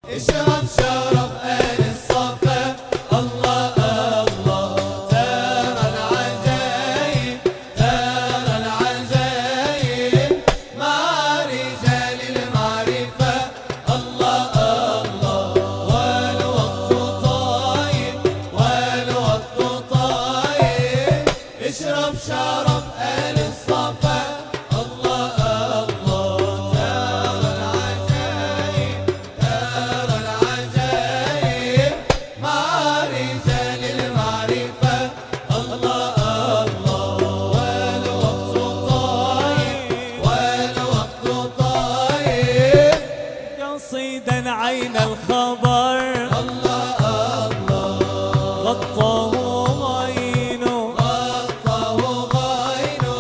اشرب شرب آل الصفا، الله الله ترى العجايب، ترى العجايب مع رجال المعرفة، الله الله والوقت طايب، والوقت طايب. اشرب شرب آل الصفا، الله الله ترى العجايب، ترى العجايب مع رجال المعرفة، الله الله والوقت طايب، والوقت طايب. قصيدا عين الخبر الله الله غطاه غينه، غطاه غينه،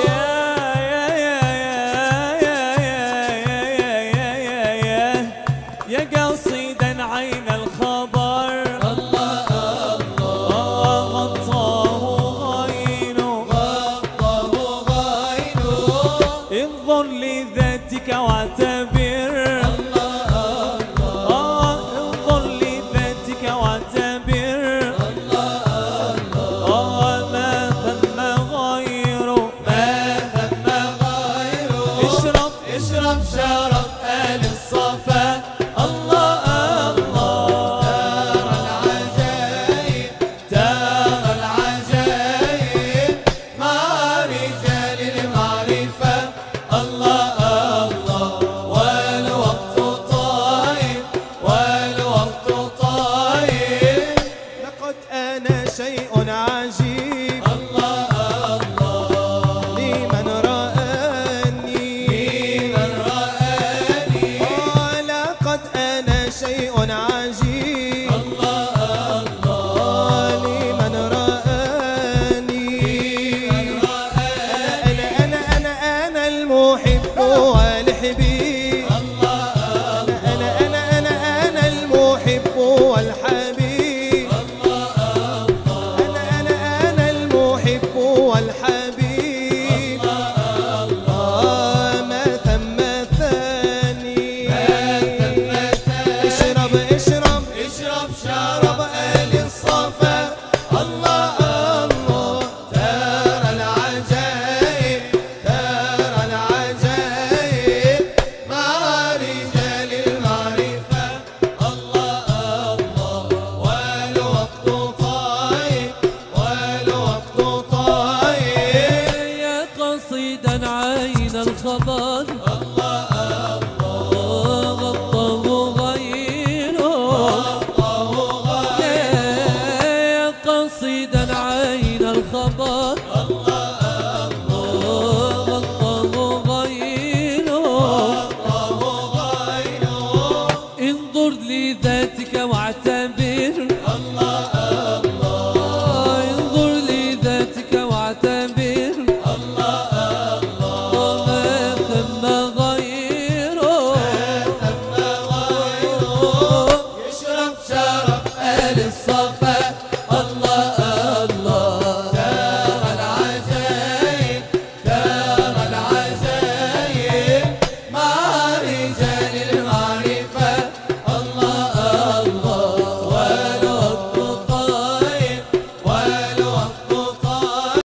يا قصيدا عين الخبر الله الله غطاه غينه، غطاه غينه، انظر لذاتك واعتبر، انظر لذاتك واعتبر، ما ثم غيره، ما ثم غيره. اشرب اشرب شرب آل الصفا، الله الله ترى العجايب، ترى العجايب مع رجال المعرفة، الله الله والوقت طايب، والوقت طايب. لقد آن شيء عجيب الله الله لمن رآني، لمن رآني، لقد آن شيء عجيب